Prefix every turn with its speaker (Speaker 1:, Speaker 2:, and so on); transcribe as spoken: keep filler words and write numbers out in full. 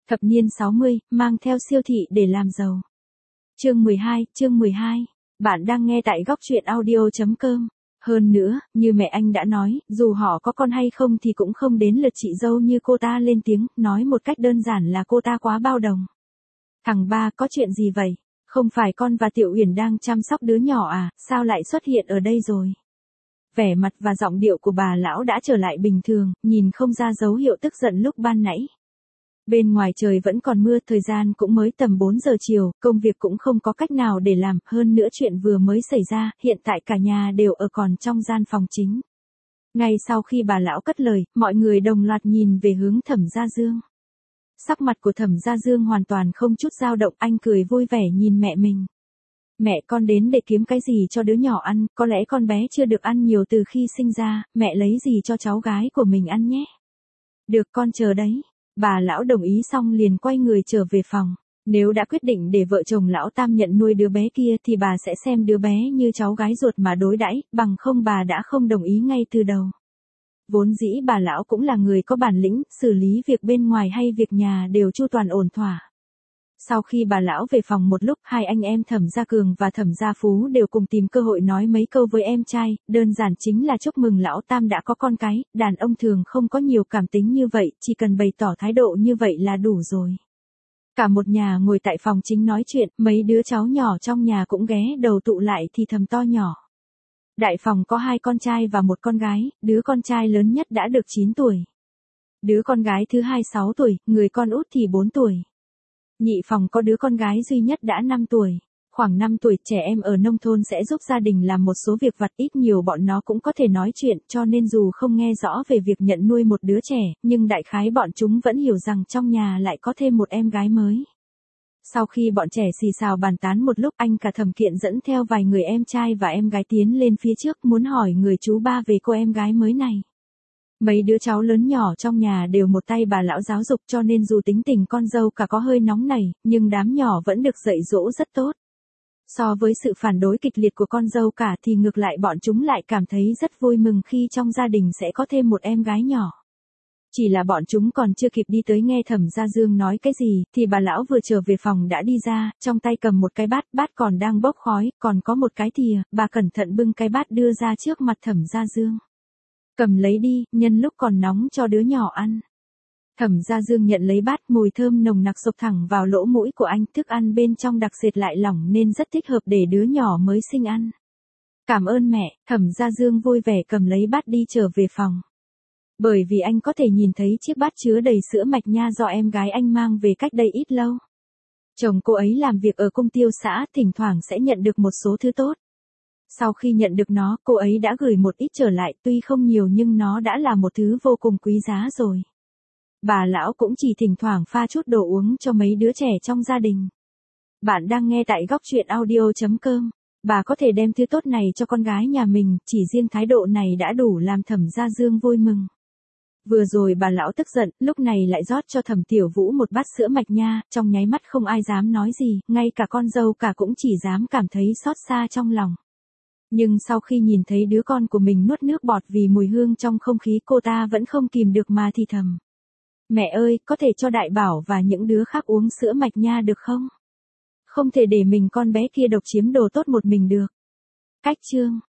Speaker 1: Thập niên sáu mươi, mang theo siêu thị để làm giàu. Chương mười hai, chương mười hai. Bạn đang nghe tại góc truyện audio chấm com. Hơn nữa, như mẹ anh đã nói, dù họ có con hay không thì cũng không đến lượt chị dâu như cô ta lên tiếng, nói một cách đơn giản là cô ta quá bao đồng. Thằng ba, có chuyện gì vậy? Không phải con và Tiểu Uyển đang chăm sóc đứa nhỏ à, sao lại xuất hiện ở đây rồi? Vẻ mặt và giọng điệu của bà lão đã trở lại bình thường, nhìn không ra dấu hiệu tức giận lúc ban nãy. Bên ngoài trời vẫn còn mưa, thời gian cũng mới tầm bốn giờ chiều, công việc cũng không có cách nào để làm, hơn nữa chuyện vừa mới xảy ra, hiện tại cả nhà đều ở còn trong gian phòng chính. Ngay sau khi bà lão cất lời, mọi người đồng loạt nhìn về hướng Thẩm Gia Dương. Sắc mặt của Thẩm Gia Dương hoàn toàn không chút dao động, anh cười vui vẻ nhìn mẹ mình. Mẹ con đến để kiếm cái gì cho đứa nhỏ ăn, có lẽ con bé chưa được ăn nhiều từ khi sinh ra, mẹ lấy gì cho cháu gái của mình ăn nhé. Được, con chờ đấy. Bà lão đồng ý xong liền quay người trở về phòng. Nếu đã quyết định để vợ chồng lão Tam nhận nuôi đứa bé kia thì bà sẽ xem đứa bé như cháu gái ruột mà đối đãi, bằng không bà đã không đồng ý ngay từ đầu. Vốn dĩ bà lão cũng là người có bản lĩnh, xử lý việc bên ngoài hay việc nhà đều chu toàn ổn thỏa. Sau khi bà lão về phòng một lúc, hai anh em Thẩm Gia Cường và Thẩm Gia Phú đều cùng tìm cơ hội nói mấy câu với em trai, đơn giản chính là chúc mừng lão Tam đã có con cái, đàn ông thường không có nhiều cảm tính như vậy, chỉ cần bày tỏ thái độ như vậy là đủ rồi. Cả một nhà ngồi tại phòng chính nói chuyện, mấy đứa cháu nhỏ trong nhà cũng ghé đầu tụ lại thì thầm to nhỏ. Đại phòng có hai con trai và một con gái, đứa con trai lớn nhất đã được chín tuổi. Đứa con gái thứ hai sáu tuổi, người con út thì bốn tuổi. Nhị phòng có đứa con gái duy nhất đã năm tuổi. Khoảng năm tuổi, trẻ em ở nông thôn sẽ giúp gia đình làm một số việc vặt, ít nhiều bọn nó cũng có thể nói chuyện, cho nên dù không nghe rõ về việc nhận nuôi một đứa trẻ, nhưng đại khái bọn chúng vẫn hiểu rằng trong nhà lại có thêm một em gái mới. Sau khi bọn trẻ xì xào bàn tán một lúc, anh cả Thẩm Kiện dẫn theo vài người em trai và em gái tiến lên phía trước muốn hỏi người chú ba về cô em gái mới này. Mấy đứa cháu lớn nhỏ trong nhà đều một tay bà lão giáo dục, cho nên dù tính tình con dâu cả có hơi nóng nảy, nhưng đám nhỏ vẫn được dạy dỗ rất tốt. So với sự phản đối kịch liệt của con dâu cả thì ngược lại bọn chúng lại cảm thấy rất vui mừng khi trong gia đình sẽ có thêm một em gái nhỏ. Chỉ là bọn chúng còn chưa kịp đi tới nghe Thẩm Gia Dương nói cái gì, thì bà lão vừa trở về phòng đã đi ra, trong tay cầm một cái bát, bát còn đang bốc khói, còn có một cái thìa, bà cẩn thận bưng cái bát đưa ra trước mặt Thẩm Gia Dương. Cầm lấy đi, nhân lúc còn nóng cho đứa nhỏ ăn. Thẩm Gia Dương nhận lấy bát, mùi thơm nồng nặc xộc thẳng vào lỗ mũi của anh, thức ăn bên trong đặc sệt lại lỏng nên rất thích hợp để đứa nhỏ mới sinh ăn. Cảm ơn mẹ, Thẩm Gia Dương vui vẻ cầm lấy bát đi trở về phòng. Bởi vì anh có thể nhìn thấy chiếc bát chứa đầy sữa mạch nha do em gái anh mang về cách đây ít lâu. Chồng cô ấy làm việc ở công tiêu xã, thỉnh thoảng sẽ nhận được một số thứ tốt. Sau khi nhận được nó, cô ấy đã gửi một ít trở lại, tuy không nhiều nhưng nó đã là một thứ vô cùng quý giá rồi. Bà lão cũng chỉ thỉnh thoảng pha chút đồ uống cho mấy đứa trẻ trong gia đình. Bạn đang nghe tại góc truyện audio chấm com. Bà có thể đem thứ tốt này cho con gái nhà mình, chỉ riêng thái độ này đã đủ làm Thẩm Gia Dương vui mừng. Vừa rồi bà lão tức giận, lúc này lại rót cho Thẩm Tiểu Vũ một bát sữa mạch nha, trong nháy mắt không ai dám nói gì, ngay cả con dâu cả cũng chỉ dám cảm thấy xót xa trong lòng. Nhưng sau khi nhìn thấy đứa con của mình nuốt nước bọt vì mùi hương trong không khí, cô ta vẫn không kìm được mà thì thầm. Mẹ ơi, có thể cho Đại Bảo và những đứa khác uống sữa mạch nha được không? Không thể để mình con bé kia độc chiếm đồ tốt một mình được. Cách chương